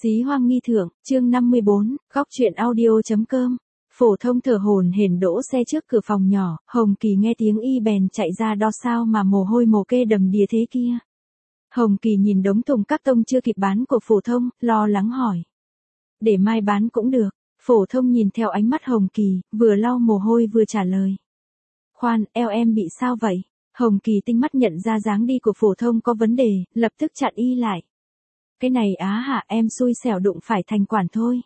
Xí Hoang Nghi Thượng, chương 54, góc truyện audio.com. Phổ Thông thở hổn hển đỗ xe trước cửa phòng nhỏ, Hồng Kỳ nghe tiếng y bèn chạy ra đo sao mà mồ hôi mồ kê đầm đìa thế kia. Hồng Kỳ nhìn đống thùng các tông chưa kịp bán của Phổ Thông, lo lắng hỏi. Để mai bán cũng được. Phổ Thông nhìn theo ánh mắt Hồng Kỳ, vừa lau mồ hôi vừa trả lời. Khoan, eo em bị sao vậy? Hồng Kỳ tinh mắt nhận ra dáng đi của Phổ Thông có vấn đề, lập tức chặn y lại. Cái này á hả, em xui xẻo đụng phải thành quản thôi.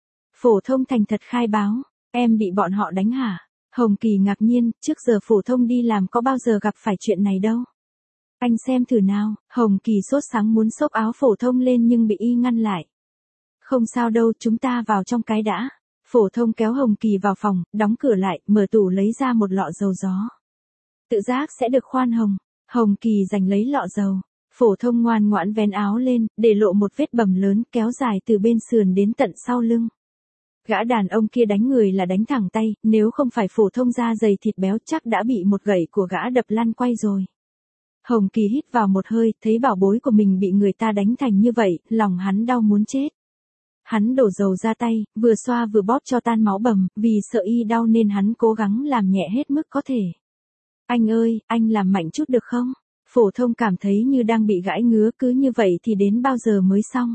Phổ Thông thành thật khai báo, em bị bọn họ đánh hả? Hồng Kỳ ngạc nhiên, trước giờ Phổ Thông đi làm có bao giờ gặp phải chuyện này đâu. Anh xem thử nào. Hồng Kỳ sốt sắng muốn xốc áo Phổ Thông lên nhưng bị y ngăn lại. Không sao đâu, chúng ta vào trong cái đã. Phổ Thông kéo Hồng Kỳ vào phòng, đóng cửa lại, mở tủ lấy ra một lọ dầu gió. Tự giác sẽ được khoan hồng. Hồng Kỳ giành lấy lọ dầu. Phổ Thông ngoan ngoãn vén áo lên, để lộ một vết bầm lớn kéo dài từ bên sườn đến tận sau lưng. Gã đàn ông kia đánh người là đánh thẳng tay, nếu không phải Phổ Thông da dày thịt béo chắc đã bị một gậy của gã đập lăn quay rồi. Hồng Kỳ hít vào một hơi, thấy bảo bối của mình bị người ta đánh thành như vậy, lòng hắn đau muốn chết. Hắn đổ dầu ra tay, vừa xoa vừa bóp cho tan máu bầm, vì sợ y đau nên hắn cố gắng làm nhẹ hết mức có thể. Anh ơi, anh làm mạnh chút được không? Phổ Thông cảm thấy như đang bị gãi ngứa, cứ như vậy thì đến bao giờ mới xong?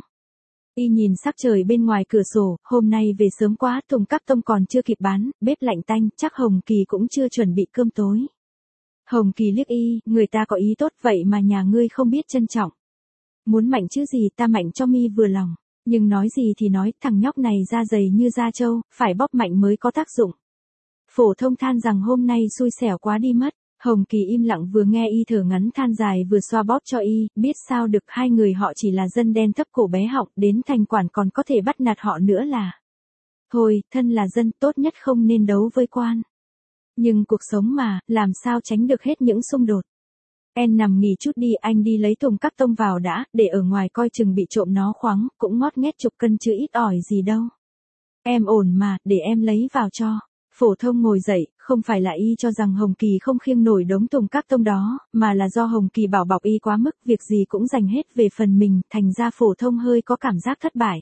Y nhìn sắc trời bên ngoài cửa sổ, hôm nay về sớm quá, thùng các tông còn chưa kịp bán, bếp lạnh tanh, chắc Hồng Kỳ cũng chưa chuẩn bị cơm tối. Hồng Kỳ liếc y, người ta có ý tốt vậy mà nhà ngươi không biết trân trọng. Muốn mạnh chứ gì, ta mạnh cho mi vừa lòng. Nhưng nói gì thì nói, thằng nhóc này da dày như da trâu, phải bóp mạnh mới có tác dụng. Phổ Thông than rằng hôm nay xui xẻo quá đi mất. Hồng Kỳ im lặng vừa nghe y thở ngắn than dài vừa xoa bóp cho y, biết sao được, hai người họ chỉ là dân đen thấp cổ bé họng, đến thành quản còn có thể bắt nạt họ nữa là. Thôi, thân là dân, tốt nhất không nên đấu với quan. Nhưng cuộc sống mà, làm sao tránh được hết những xung đột. Em nằm nghỉ chút đi, anh đi lấy thùng các tông vào đã, để ở ngoài coi chừng bị trộm nó khoáng, cũng ngót nghét chục cân chứ ít ỏi gì đâu. Em ổn mà, để em lấy vào cho. Phổ Thông ngồi dậy, không phải là y cho rằng Hồng Kỳ không khiêng nổi đống thùng các tông đó, mà là do Hồng Kỳ bảo bọc y quá mức, việc gì cũng dành hết về phần mình, thành ra Phổ Thông hơi có cảm giác thất bại.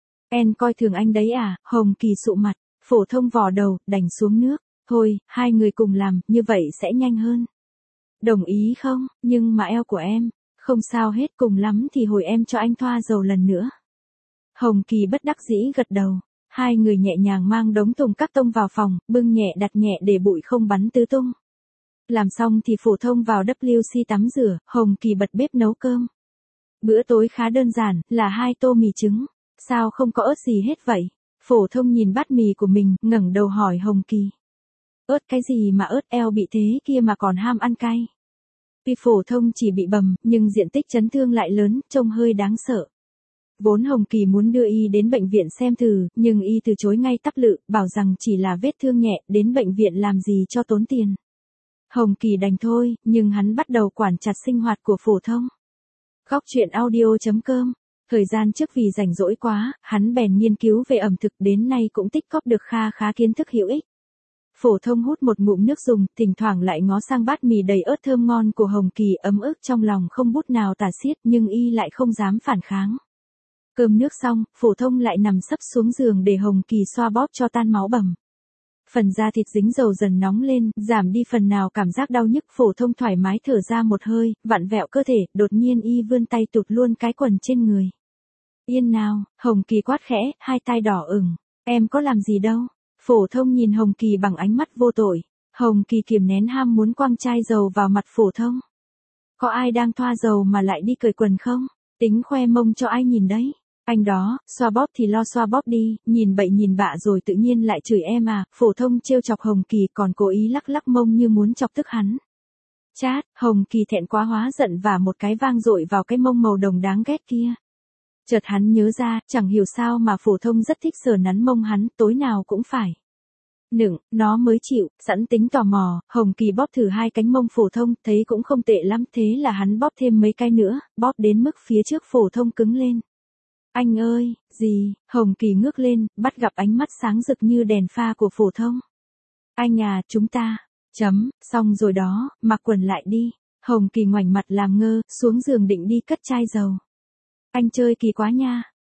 Em coi thường anh đấy à? Hồng Kỳ sụ mặt. Phổ Thông vò đầu, đành xuống nước. Thôi, hai người cùng làm, như vậy sẽ nhanh hơn. Đồng ý không? Nhưng mà eo của em. Không sao hết, cùng lắm thì hồi em cho anh thoa dầu lần nữa. Hồng Kỳ bất đắc dĩ gật đầu. Hai người nhẹ nhàng mang đống thùng các tông vào phòng, bưng nhẹ đặt nhẹ để bụi không bắn tứ tung. Làm xong thì Phổ Thông vào WC tắm rửa, Hồng Kỳ bật bếp nấu cơm. Bữa tối khá đơn giản, là 2 tô mì trứng. Sao không có ớt gì hết vậy? Phổ Thông nhìn bát mì của mình, ngẩng đầu hỏi Hồng Kỳ. Ớt cái gì mà ớt, eo bị thế kia mà còn ham ăn cay. Tuy Phổ Thông chỉ bị bầm, nhưng diện tích chấn thương lại lớn, trông hơi đáng sợ. Vốn Hồng Kỳ muốn đưa y đến bệnh viện xem thử, nhưng y từ chối ngay tắp lự, bảo rằng chỉ là vết thương nhẹ, đến bệnh viện làm gì cho tốn tiền. Hồng Kỳ đành thôi, nhưng hắn bắt đầu quản chặt sinh hoạt của Phổ Thông. Góc truyện audio.com. Thời gian trước vì rảnh rỗi quá, hắn bèn nghiên cứu về ẩm thực, đến nay cũng tích cóp được kha khá kiến thức hữu ích. Phổ Thông hút một ngụm nước dùng, thỉnh thoảng lại ngó sang bát mì đầy ớt thơm ngon của Hồng Kỳ, ấm ức trong lòng không bút nào tả xiết, nhưng y lại không dám phản kháng. Cơm nước xong, Phổ Thông lại nằm sấp xuống giường để Hồng Kỳ xoa bóp cho tan máu bầm. Phần da thịt dính dầu dần nóng lên, giảm đi phần nào cảm giác đau nhức. Phổ Thông thoải mái thở ra một hơi, vặn vẹo cơ thể, đột nhiên y vươn tay tụt luôn cái quần trên người. Yên nào, Hồng Kỳ quát khẽ, hai tai đỏ ửng. Em có làm gì đâu. Phổ Thông nhìn Hồng Kỳ bằng ánh mắt vô tội. Hồng Kỳ kiềm nén ham muốn quăng chai dầu vào mặt Phổ Thông. Có ai đang thoa dầu mà lại đi cởi quần không? Tính khoe mông cho ai nhìn đấy. Anh đó, xoa bóp thì lo xoa bóp đi, nhìn bậy nhìn bạ rồi tự nhiên lại chửi em à. Phổ Thông trêu chọc Hồng Kỳ còn cố ý lắc lắc mông như muốn chọc tức hắn. Chát, Hồng Kỳ thẹn quá hóa giận và một cái vang dội vào cái mông màu đồng đáng ghét kia. Chợt hắn nhớ ra, chẳng hiểu sao mà Phổ Thông rất thích sờ nắn mông hắn, tối nào cũng phải. Nựng, nó mới chịu, sẵn tính tò mò, Hồng Kỳ bóp thử hai cánh mông Phổ Thông, thấy cũng không tệ lắm, thế là hắn bóp thêm mấy cái nữa, bóp đến mức phía trước Phổ Thông cứng lên. Anh ơi, gì? Hồng Kỳ ngước lên, bắt gặp ánh mắt sáng rực như đèn pha của Phổ Thông. Anh à, chúng ta. Xong rồi đó, mặc quần lại đi. Hồng Kỳ ngoảnh mặt làm ngơ, xuống giường định đi cất chai dầu. Anh chơi kỳ quá nha.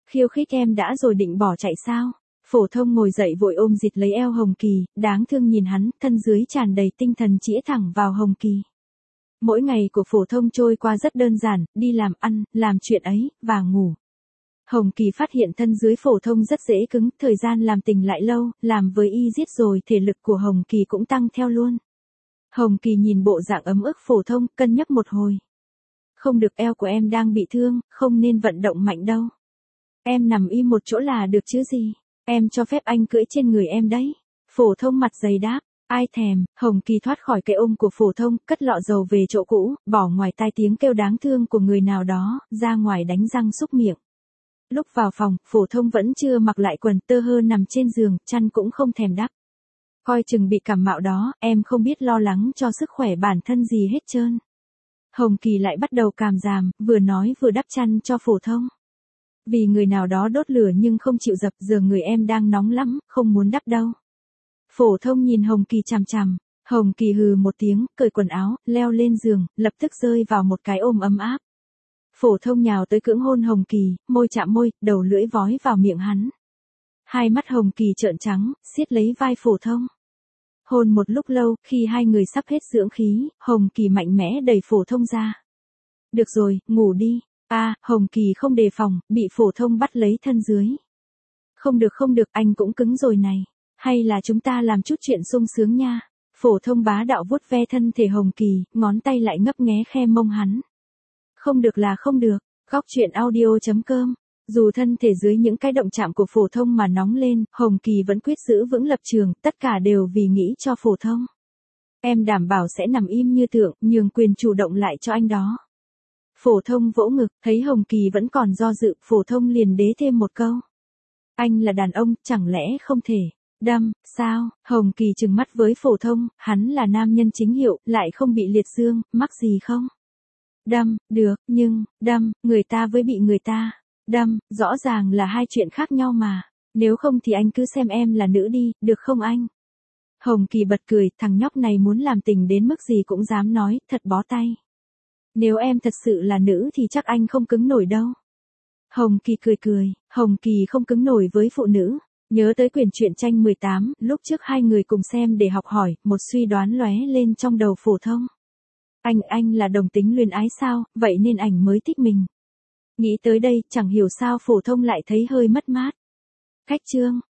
Khiêu khích em đã rồi định bỏ chạy sao? Phổ thông ngồi dậy vội ôm dịt lấy eo Hồng Kỳ, đáng thương nhìn hắn, thân dưới tràn đầy tinh thần chĩa thẳng vào Hồng Kỳ. Mỗi ngày của phổ thông trôi qua rất đơn giản, đi làm ăn, làm chuyện ấy, và ngủ. Hồng Kỳ phát hiện thân dưới phổ thông rất dễ cứng, thời gian làm tình lại lâu, làm với y giết rồi thể lực của Hồng Kỳ cũng tăng theo luôn. Hồng Kỳ nhìn bộ dạng ấm ức phổ thông, cân nhắc một hồi. Không được, eo của em đang bị thương, không nên vận động mạnh đâu. Em nằm im một chỗ là được chứ gì. Em cho phép anh cưỡi trên người em đấy. Phổ thông mặt dày đáp. Ai thèm. Hồng Kỳ thoát khỏi cái ôm của phổ thông, cất lọ dầu về chỗ cũ, bỏ ngoài tai tiếng kêu đáng thương của người nào đó, ra ngoài đánh răng xúc miệng. Lúc vào phòng, phổ thông vẫn chưa mặc lại quần, tơ hơ nằm trên giường, chăn cũng không thèm đắp. Coi chừng bị cảm mạo đó, em không biết lo lắng cho sức khỏe bản thân gì hết trơn. Hồng Kỳ lại bắt đầu càm ràm, vừa nói vừa đắp chăn cho phổ thông. Vì người nào đó đốt lửa nhưng không chịu dập, giờ người em đang nóng lắm, không muốn đắp đâu. Phổ thông nhìn Hồng Kỳ chằm chằm. Hồng Kỳ hừ một tiếng, cởi quần áo, leo lên giường, lập tức rơi vào một cái ôm ấm áp. Phổ thông nhào tới cưỡng hôn Hồng Kỳ, môi chạm môi, đầu lưỡi vói vào miệng hắn. Hai mắt Hồng Kỳ trợn trắng, siết lấy vai phổ thông. Hôn một lúc lâu, khi hai người sắp hết dưỡng khí, Hồng Kỳ mạnh mẽ đẩy phổ thông ra. Được rồi, ngủ đi. Hồng Kỳ không đề phòng, bị phổ thông bắt lấy thân dưới. Không được, anh cũng cứng rồi này. Hay là chúng ta làm chút chuyện sung sướng nha. Phổ thông bá đạo vuốt ve thân thể Hồng Kỳ, ngón tay lại ngấp nghé khe mông hắn. Không được là không được. Góc truyện audio.com. Dù thân thể dưới những cái động chạm của phổ thông mà nóng lên, Hồng Kỳ vẫn quyết giữ vững lập trường, tất cả đều vì nghĩ cho phổ thông. Em đảm bảo sẽ nằm im như tượng, nhường quyền chủ động lại cho anh đó. Phổ thông vỗ ngực, thấy Hồng Kỳ vẫn còn do dự, phổ thông liền đế thêm một câu. Anh là đàn ông, chẳng lẽ không thể. Đâm, sao? Hồng Kỳ trừng mắt với phổ thông, hắn là nam nhân chính hiệu, lại không bị liệt dương, mắc gì không? Đâm, được, nhưng, đâm, người ta với bị người ta. Đâm, rõ ràng là hai chuyện khác nhau mà. Nếu không thì anh cứ xem em là nữ đi, được không anh? Hồng Kỳ bật cười, thằng nhóc này muốn làm tình đến mức gì cũng dám nói, thật bó tay. Nếu em thật sự là nữ thì chắc anh không cứng nổi đâu. Hồng Kỳ cười, Hồng Kỳ không cứng nổi với phụ nữ. Nhớ tới quyển truyện tranh 18, lúc trước hai người cùng xem để học hỏi, một suy đoán lóe lên trong đầu phổ thông. Anh là đồng tính luyến ái sao, vậy nên ảnh mới thích mình. Nghĩ tới đây, chẳng hiểu sao phổ thông lại thấy hơi mất mát. Khách chương.